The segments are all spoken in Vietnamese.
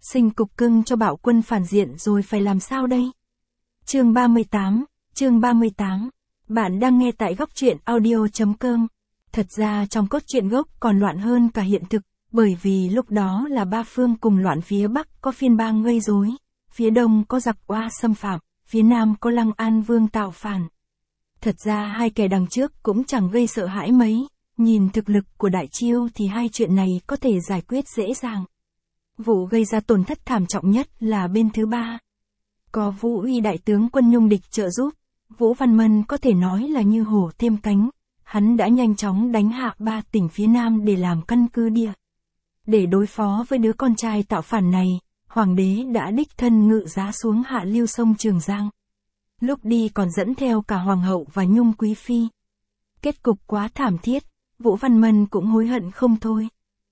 Sinh cục cưng cho bạo quân phản diện rồi phải làm sao đây? Chương 38. Bạn đang nghe tại góc truyện audio.com. Thật ra trong cốt truyện gốc còn loạn hơn cả hiện thực, bởi vì lúc đó là ba phương cùng loạn, phía Bắc có phiên bang gây rối, phía Đông có giặc oa xâm phạm, phía Nam có Lăng An Vương tạo phản. Thật ra hai kẻ đằng trước cũng chẳng gây sợ hãi mấy, nhìn thực lực của Đại Chiêu thì hai chuyện này có thể giải quyết dễ dàng. Vụ gây ra tổn thất thảm trọng nhất là bên thứ ba. Có Vũ Uy đại tướng quân Nhung địch trợ giúp, Vũ Văn Mân có thể nói là như hổ thêm cánh, hắn đã nhanh chóng đánh hạ 3 tỉnh phía Nam để làm căn cứ địa. Để đối phó với đứa con trai tạo phản này, Hoàng đế đã đích thân ngự giá xuống hạ lưu sông Trường Giang. Lúc đi còn dẫn theo cả Hoàng hậu và Nhung quý phi. Kết cục quá thảm thiết, Vũ Văn Mân cũng hối hận không thôi.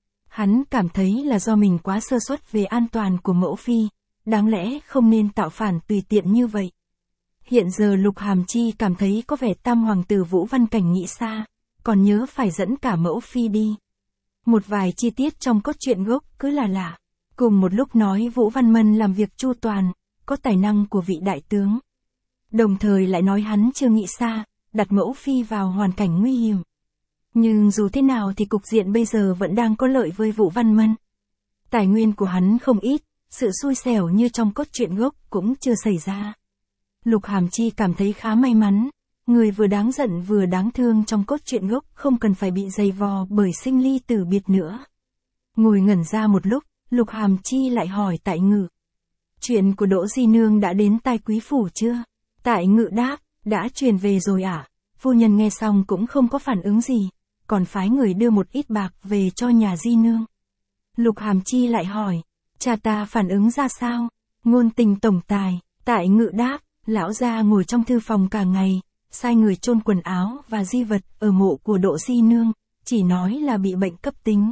Hắn cảm thấy là do mình quá sơ suất về an toàn của mẫu phi, đáng lẽ không nên tạo phản tùy tiện như vậy. Hiện giờ Lục Hàm Chi cảm thấy có vẻ tam hoàng tử Vũ Văn Cảnh nghĩ xa, còn nhớ phải dẫn cả mẫu phi đi. Một vài chi tiết trong cốt truyện gốc cứ là lạ. Cùng một lúc nói Vũ Văn Mân làm việc chu toàn, có tài năng của vị đại tướng. Đồng thời lại nói hắn chưa nghĩ xa, đặt mẫu phi vào hoàn cảnh nguy hiểm. Nhưng dù thế nào thì cục diện bây giờ vẫn đang có lợi với Vũ Văn Mân. Tài nguyên của hắn không ít, sự xui xẻo như trong cốt truyện gốc cũng chưa xảy ra. Lục Hàm Chi cảm thấy khá may mắn, người vừa đáng giận vừa đáng thương trong cốt truyện gốc không cần phải bị dày vò bởi sinh ly tử biệt nữa. Ngồi ngẩn ra một lúc, Lục Hàm Chi lại hỏi Tại Ngự. Chuyện của Đỗ Di Nương đã đến tai quý phủ chưa? Tại Ngự đáp, đã truyền về rồi ạ. Phu nhân nghe xong cũng không có phản ứng gì, còn phái người đưa một ít bạc về cho nhà Di Nương. Lục Hàm Chi lại hỏi, cha ta phản ứng ra sao? Ngôn tình tổng tài, Tại Ngự đáp, lão gia ngồi trong thư phòng cả ngày, sai người chôn quần áo và di vật ở mộ của Đỗ Di Nương, chỉ nói là bị bệnh cấp tính.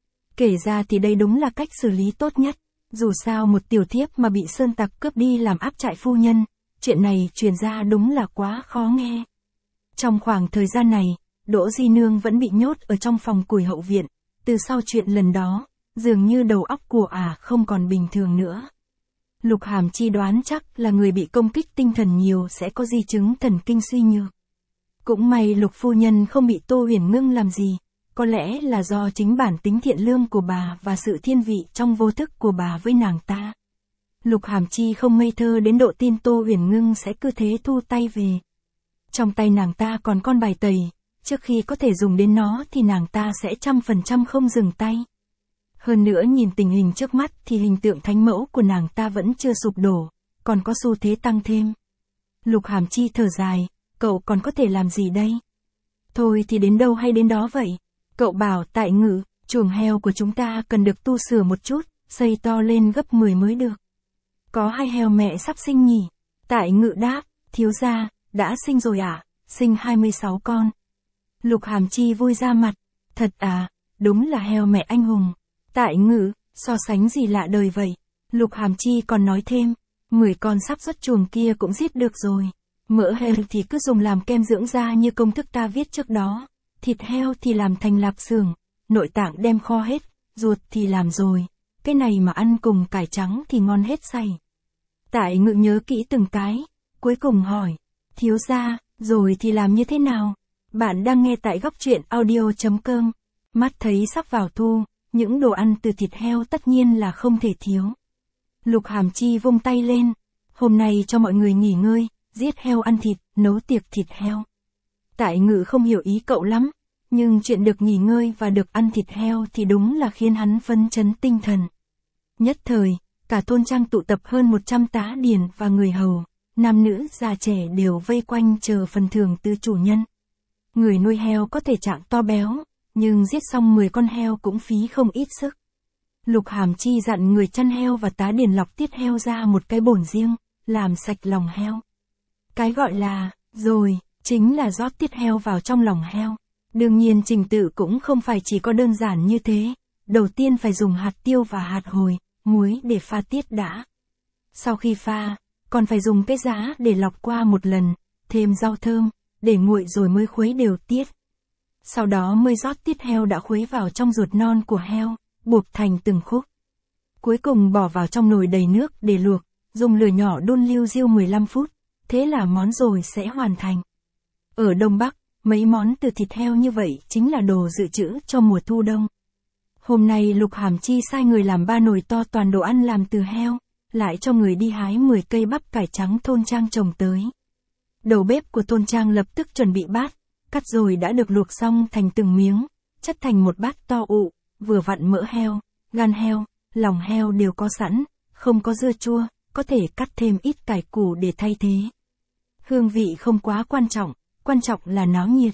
Kể ra thì đây đúng là cách xử lý tốt nhất, dù sao một tiểu thiếp mà bị sơn tặc cướp đi làm áp trại phu nhân, chuyện này truyền ra đúng là quá khó nghe. Trong khoảng thời gian này, Đỗ Di Nương vẫn bị nhốt ở trong phòng củi hậu viện, từ sau chuyện lần đó, dường như đầu óc của không còn bình thường nữa. Lục Hàm Chi đoán chắc là người bị công kích tinh thần nhiều sẽ có di chứng thần kinh suy nhược. Cũng may Lục phu nhân không bị Tô Huyền Ngưng làm gì, có lẽ là do chính bản tính thiện lương của bà và sự thiên vị trong vô thức của bà với nàng ta. Lục Hàm Chi không ngây thơ đến độ tin Tô Huyền Ngưng sẽ cứ thế thu tay về. Trong tay nàng ta còn con bài tẩy, trước khi có thể dùng đến nó thì nàng ta sẽ 100% không dừng tay. Hơn nữa nhìn tình hình trước mắt thì hình tượng thánh mẫu của nàng ta vẫn chưa sụp đổ, còn có xu thế tăng thêm. Lục Hàm Chi thở dài, cậu còn có thể làm gì đây? Thôi thì đến đâu hay đến đó vậy. Cậu bảo Tại Ngự, chuồng heo của chúng ta cần được tu sửa một chút, xây to lên gấp 10 mới được. Có 2 heo mẹ sắp sinh nhỉ? Tại Ngự đáp, thiếu gia, đã sinh rồi ạ, sinh 26 con. Lục Hàm Chi vui ra mặt, thật đúng là heo mẹ anh hùng. Tại Ngự, so sánh gì lạ đời vậy? Lục Hàm Chi còn nói thêm, 10 con sắp xuất chuồng kia cũng giết được rồi. Mỡ heo thì cứ dùng làm kem dưỡng da như công thức ta viết trước đó. Thịt heo thì làm thành lạp xưởng, nội tạng đem kho hết, ruột thì làm rồi. Cái này mà ăn cùng cải trắng thì ngon hết say. Tại Ngự nhớ kỹ từng cái, cuối cùng hỏi, thiếu gia, rồi thì làm như thế nào? Bạn đang nghe tại góc truyện audio.com. Mắt thấy sắp vào thu, những đồ ăn từ thịt heo tất nhiên là không thể thiếu. Lục Hàm Chi vung tay lên, hôm nay cho mọi người nghỉ ngơi, giết heo ăn thịt, nấu tiệc thịt heo. Tại Ngự không hiểu ý cậu lắm, nhưng chuyện được nghỉ ngơi và được ăn thịt heo thì đúng là khiến hắn phấn chấn tinh thần. Nhất thời, cả thôn trang tụ tập hơn 100 tá điền và người hầu, nam nữ già trẻ đều vây quanh chờ phần thưởng từ chủ nhân. Người nuôi heo có thể trạng to béo, nhưng giết xong 10 con heo cũng phí không ít sức. Lục Hàm Chi dặn người chăn heo và tá điền lọc tiết heo ra một cái bồn riêng, làm sạch lòng heo. Cái gọi là, rồi, chính là rót tiết heo vào trong lòng heo. Đương nhiên trình tự cũng không phải chỉ có đơn giản như thế. Đầu tiên phải dùng hạt tiêu và hạt hồi, muối để pha tiết đã. Sau khi pha, còn phải dùng cái giá để lọc qua một lần, thêm rau thơm, để nguội rồi mới khuấy đều tiết. Sau đó mới rót tiết heo đã khuấy vào trong ruột non của heo, buộc thành từng khúc. Cuối cùng bỏ vào trong nồi đầy nước để luộc, dùng lửa nhỏ đun liu riu 15 phút, thế là món rồi sẽ hoàn thành. Ở Đông Bắc, mấy món từ thịt heo như vậy chính là đồ dự trữ cho mùa thu đông. Hôm nay Lục Hàm Chi sai người làm 3 nồi to toàn đồ ăn làm từ heo, lại cho người đi hái 10 cây bắp cải trắng thôn Trang trồng tới. Đầu bếp của thôn Trang lập tức chuẩn bị bát, cắt rồi đã được luộc xong thành từng miếng, chất thành một bát to ụ, vừa vặn mỡ heo, gan heo, lòng heo đều có sẵn, không có dưa chua, có thể cắt thêm ít cải củ để thay thế. Hương vị không quá quan trọng là náo nhiệt.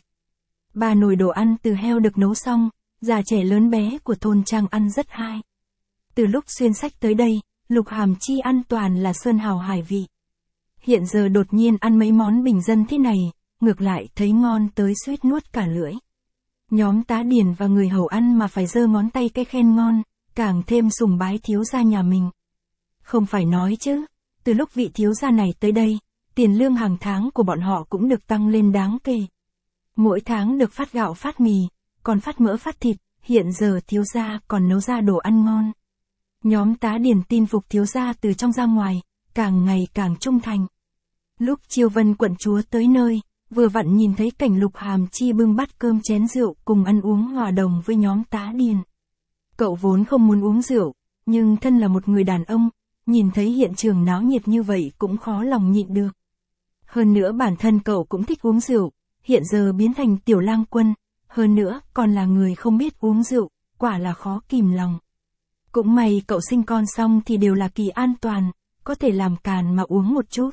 3 nồi đồ ăn từ heo được nấu xong, già trẻ lớn bé của thôn Trang ăn rất hay. Từ lúc xuyên sách tới đây, Lục Hàm Chi ăn toàn là sơn hào hải vị. Hiện giờ đột nhiên ăn mấy món bình dân thế này, ngược lại thấy ngon tới suýt nuốt cả lưỡi. Nhóm tá điền và người hầu ăn mà phải giơ ngón tay cái khen ngon, càng thêm sùng bái thiếu gia nhà mình. Không phải nói chứ, từ lúc vị thiếu gia này tới đây, tiền lương hàng tháng của bọn họ cũng được tăng lên đáng kể. Mỗi tháng được phát gạo phát mì, còn phát mỡ phát thịt, hiện giờ thiếu gia còn nấu ra đồ ăn ngon. Nhóm tá điền tin phục thiếu gia từ trong ra ngoài, càng ngày càng trung thành. Lúc Chiêu Vân quận chúa tới nơi, vừa vặn nhìn thấy cảnh Lục Hàm Chi bưng bát cơm chén rượu cùng ăn uống hòa đồng với nhóm tá điền. Cậu vốn không muốn uống rượu, nhưng thân là một người đàn ông, nhìn thấy hiện trường náo nhiệt như vậy cũng khó lòng nhịn được. Hơn nữa bản thân cậu cũng thích uống rượu, hiện giờ biến thành tiểu lang quân, hơn nữa còn là người không biết uống rượu, quả là khó kìm lòng. Cũng may cậu sinh con xong thì đều là kỳ an toàn, có thể làm càn mà uống một chút.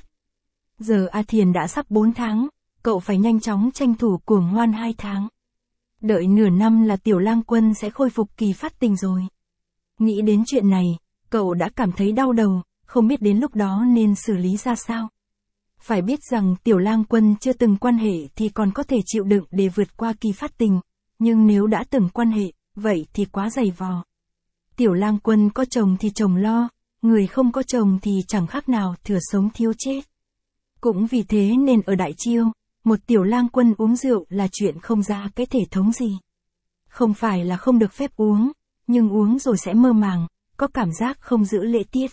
Giờ A Thiền đã sắp 4 tháng, cậu phải nhanh chóng tranh thủ cuồng hoan 2 tháng. Đợi nửa năm là tiểu lang quân sẽ khôi phục kỳ phát tình rồi. Nghĩ đến chuyện này, cậu đã cảm thấy đau đầu, không biết đến lúc đó nên xử lý ra sao. Phải biết rằng tiểu lang quân chưa từng quan hệ thì còn có thể chịu đựng để vượt qua kỳ phát tình, nhưng nếu đã từng quan hệ, vậy thì quá dày vò. Tiểu lang quân có chồng thì chồng lo, người không có chồng thì chẳng khác nào thừa sống thiếu chết. Cũng vì thế nên ở Đại Chiêu, một tiểu lang quân uống rượu là chuyện không ra cái thể thống gì. Không phải là không được phép uống, nhưng uống rồi sẽ mơ màng, có cảm giác không giữ lễ tiết.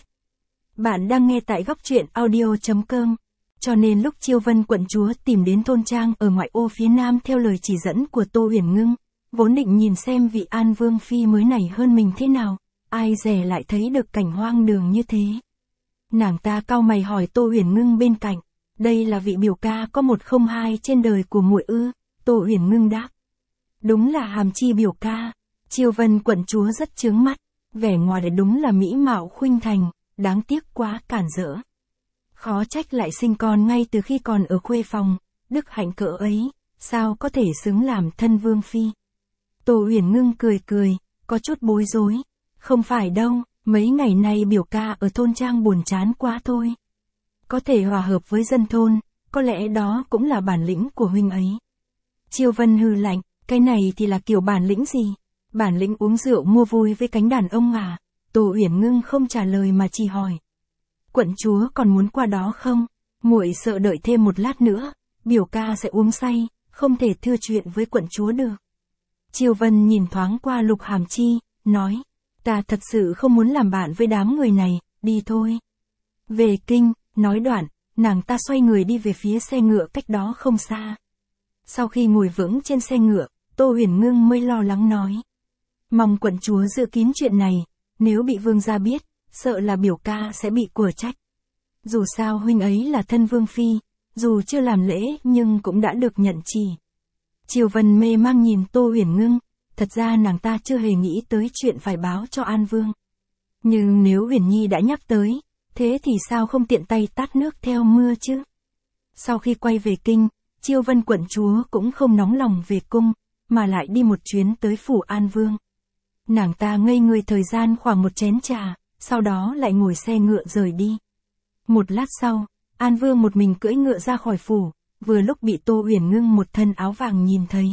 Bạn đang nghe tại góc truyện audio.com. Cho nên lúc Chiêu Vân quận chúa tìm đến thôn Trang ở ngoại ô phía nam theo lời chỉ dẫn của Tô Uyển Ngưng, vốn định nhìn xem vị An Vương phi mới này hơn mình thế nào, ai dè lại thấy được cảnh hoang đường như thế. Nàng ta cau mày hỏi Tô Uyển Ngưng bên cạnh, đây là vị biểu ca có 102 trên đời của muội ư? Tô Uyển Ngưng đáp, đúng là Hàm Chi biểu ca. Chiêu Vân quận chúa rất chướng mắt, vẻ ngoài đúng là mỹ mạo khuynh thành, đáng tiếc quá cản rỡ. Khó trách lại sinh con ngay từ khi còn ở khuê phòng, đức hạnh cỡ ấy, sao có thể xứng làm thân vương phi. Tô Uyển Ngưng cười, có chút bối rối, không phải đâu, mấy ngày nay biểu ca ở thôn Trang buồn chán quá thôi. Có thể hòa hợp với dân thôn, có lẽ đó cũng là bản lĩnh của huynh ấy. Chiêu Vân hừ lạnh, cái này thì là kiểu bản lĩnh gì? Bản lĩnh uống rượu mua vui với cánh đàn ông à? Tô Uyển Ngưng không trả lời mà chỉ hỏi. Quận chúa còn muốn qua đó không? Muội sợ đợi thêm một lát nữa, biểu ca sẽ uống say, không thể thưa chuyện với quận chúa được. Chiêu Vân nhìn thoáng qua Lục Hàm Chi, nói, ta thật sự không muốn làm bạn với đám người này, đi thôi. Về kinh, nói đoạn, nàng ta xoay người đi về phía xe ngựa cách đó không xa. Sau khi ngồi vững trên xe ngựa, Tô Uyển Ngưng mới lo lắng nói. Mong quận chúa giữ kín chuyện này, nếu bị vương gia biết, sợ là biểu ca sẽ bị của trách. Dù sao huynh ấy là thân vương phi, dù chưa làm lễ nhưng cũng đã được nhận chỉ. Chiêu Vân mê mang nhìn Tô Uyển Ngưng, thật ra nàng ta chưa hề nghĩ tới chuyện phải báo cho An Vương. Nhưng nếu Uyển Nhi đã nhắc tới, thế thì sao không tiện tay tát nước theo mưa chứ? Sau khi quay về kinh, Chiêu Vân quận chúa cũng không nóng lòng về cung, mà lại đi một chuyến tới phủ An Vương. Nàng ta ngây người thời gian khoảng một chén trà, sau đó lại ngồi xe ngựa rời đi. Một lát sau, An Vương một mình cưỡi ngựa ra khỏi phủ, vừa lúc bị Tô Uyển Ngưng một thân áo vàng nhìn thấy.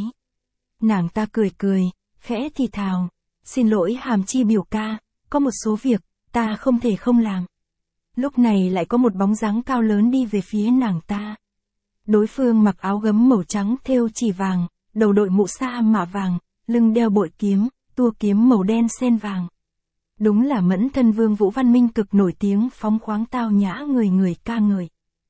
Nàng ta cười, khẽ thì thào, xin lỗi Hàm Chi biểu ca, có một số việc, ta không thể không làm. Lúc này lại có một bóng dáng cao lớn đi về phía nàng ta. Đối phương mặc áo gấm màu trắng thêu chỉ vàng, đầu đội mũ sa mạ vàng, lưng đeo bội kiếm, tua kiếm màu đen sen vàng. Đúng là mẫn thân vương Vũ Văn Minh cực nổi tiếng phóng khoáng tao nhã người người ca ngợi.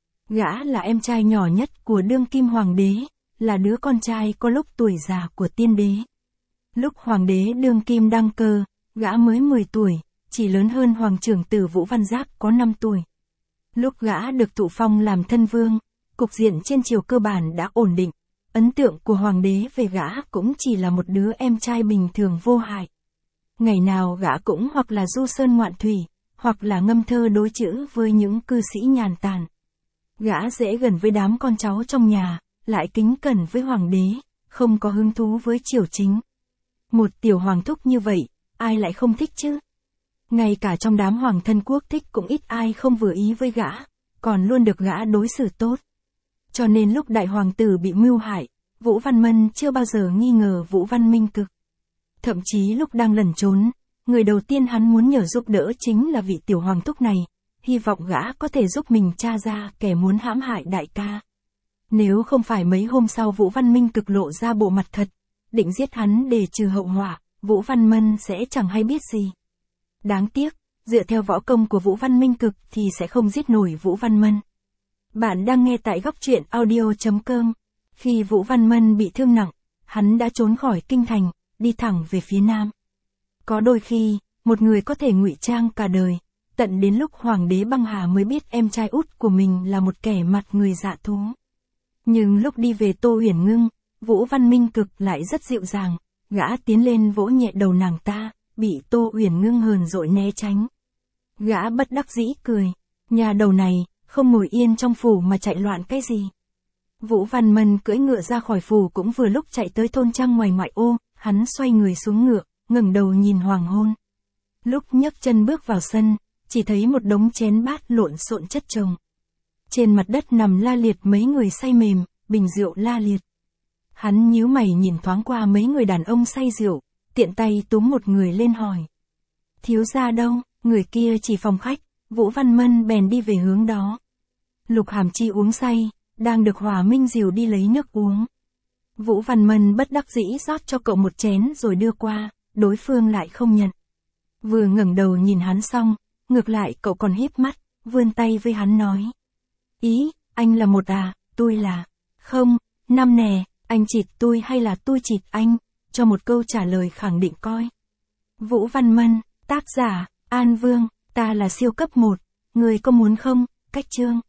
Gã là em trai nhỏ nhất của đương kim hoàng đế, là đứa con trai có lúc tuổi già của tiên đế. Lúc hoàng đế đương kim đăng cơ, gã mới 10 tuổi, chỉ lớn hơn hoàng trưởng tử Vũ Văn Giác có 5 tuổi. Lúc gã được thụ phong làm thân vương, cục diện trên triều cơ bản đã ổn định, ấn tượng của hoàng đế về gã cũng chỉ là một đứa em trai bình thường vô hại. Ngày nào gã cũng hoặc là du sơn ngoạn thủy, hoặc là ngâm thơ đối chữ với những cư sĩ nhàn tản. Gã dễ gần với đám con cháu trong nhà, lại kính cẩn với hoàng đế, không có hứng thú với triều chính. Một tiểu hoàng thúc như vậy, ai lại không thích chứ? Ngay cả trong đám hoàng thân quốc thích cũng ít ai không vừa ý với gã, còn luôn được gã đối xử tốt. Cho nên lúc đại hoàng tử bị mưu hại, Vũ Văn Mân chưa bao giờ nghi ngờ Vũ Văn Minh Cực. Thậm chí lúc đang lẩn trốn, người đầu tiên hắn muốn nhờ giúp đỡ chính là vị tiểu hoàng thúc này, hy vọng gã có thể giúp mình tra ra kẻ muốn hãm hại đại ca. Nếu không phải mấy hôm sau Vũ Văn Minh Cực lộ ra bộ mặt thật, định giết hắn để trừ hậu họa, Vũ Văn Mân sẽ chẳng hay biết gì. Đáng tiếc, dựa theo võ công của Vũ Văn Minh Cực thì sẽ không giết nổi Vũ Văn Mân. Bạn đang nghe tại góc truyện audio.com. Khi Vũ Văn Mân bị thương nặng, hắn đã trốn khỏi kinh thành, đi thẳng về phía nam. Có đôi khi, một người có thể ngụy trang cả đời, tận đến lúc hoàng đế băng hà mới biết em trai út của mình là một kẻ mặt người dạ thú. Nhưng lúc đi về Tô Uyển Ngưng, Vũ Văn Minh Cực lại rất dịu dàng, gã tiến lên vỗ nhẹ đầu nàng ta, bị Tô Uyển Ngưng hờn dỗi né tránh. Gã bất đắc dĩ cười, nhà đầu này, không ngồi yên trong phủ mà chạy loạn cái gì. Vũ Văn Mân cưỡi ngựa ra khỏi phủ cũng vừa lúc chạy tới thôn trang ngoài ngoại ô, hắn xoay người xuống ngựa, ngẩng đầu nhìn hoàng hôn. Lúc nhấc chân bước vào sân, chỉ thấy một đống chén bát lộn xộn chất chồng. Trên mặt đất nằm la liệt mấy người say mềm, bình rượu la liệt. Hắn nhíu mày nhìn thoáng qua mấy người đàn ông say rượu, tiện tay túm một người lên hỏi. Thiếu gia đâu? Người kia chỉ phòng khách, Vũ Văn Mân bèn đi về hướng đó. Lục Hàm Chi uống say, đang được Hòa Minh dìu đi lấy nước uống. Vũ Văn Mân bất đắc dĩ rót cho cậu một chén rồi đưa qua, đối phương lại không nhận. Vừa ngẩng đầu nhìn hắn xong, ngược lại cậu còn híp mắt, vươn tay với hắn nói. Ý, anh là một à, tôi là... Không, năm nè, anh chịt tôi hay là tôi chịt anh, cho một câu trả lời khẳng định coi. Vũ Văn Mân, tác giả, An Vương, ta là siêu cấp 1, người có muốn không, cách chương.